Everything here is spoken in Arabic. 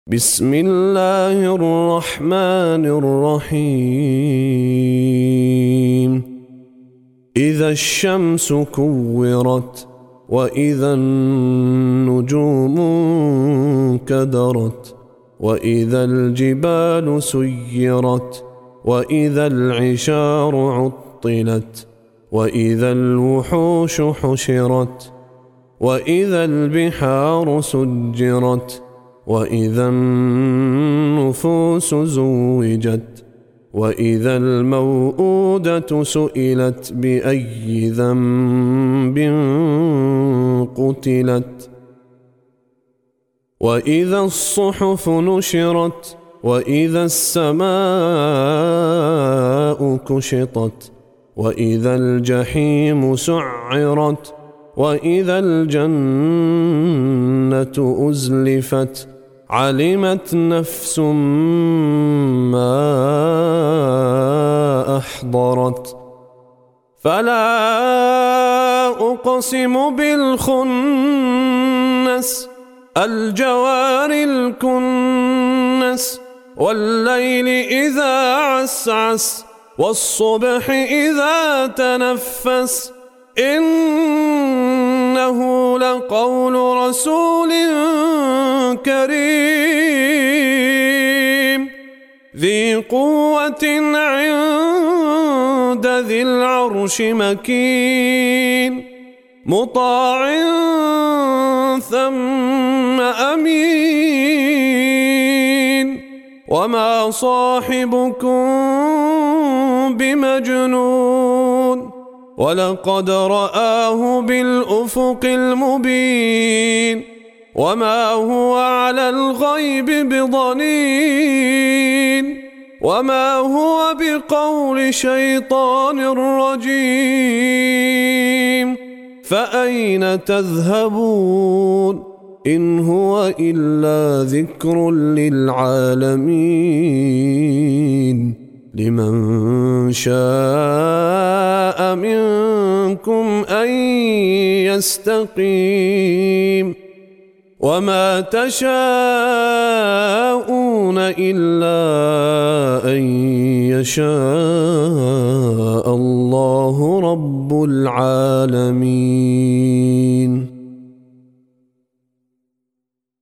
بسم الله الرحمن الرحيم إذا الشمس كورت وإذا النجوم انكدرت وإذا الجبال سيرت وإذا العشار عطلت وإذا الوحوش حشرت وإذا البحار سجرت وإذا النفوس زوجت وإذا الموءودة سئلت بأي ذنب قتلت وإذا الصحف نشرت وإذا السماء كشطت وإذا الجحيم سعرت وإذا الجنة أزلفت علمت نفس ما أحضرت فلا أقسم بالخنس الجوار الكنس والليل إذا عسعس والصبح إذا تنفس إنه لقول رسول كريم ذي قوة عند ذي العرش مكين مطاع ثم أمين وما صاحبكم بمجنون ولقد رآه بالأفق المبين وما هو على الغيب بضنين وما هو بقول شيطان رجيم فأين تذهبون إن هو إلا ذكر للعالمين لمن شاء منكم أن يستقيم وما تشاءون إلا أن يشاء الله رب العالمين.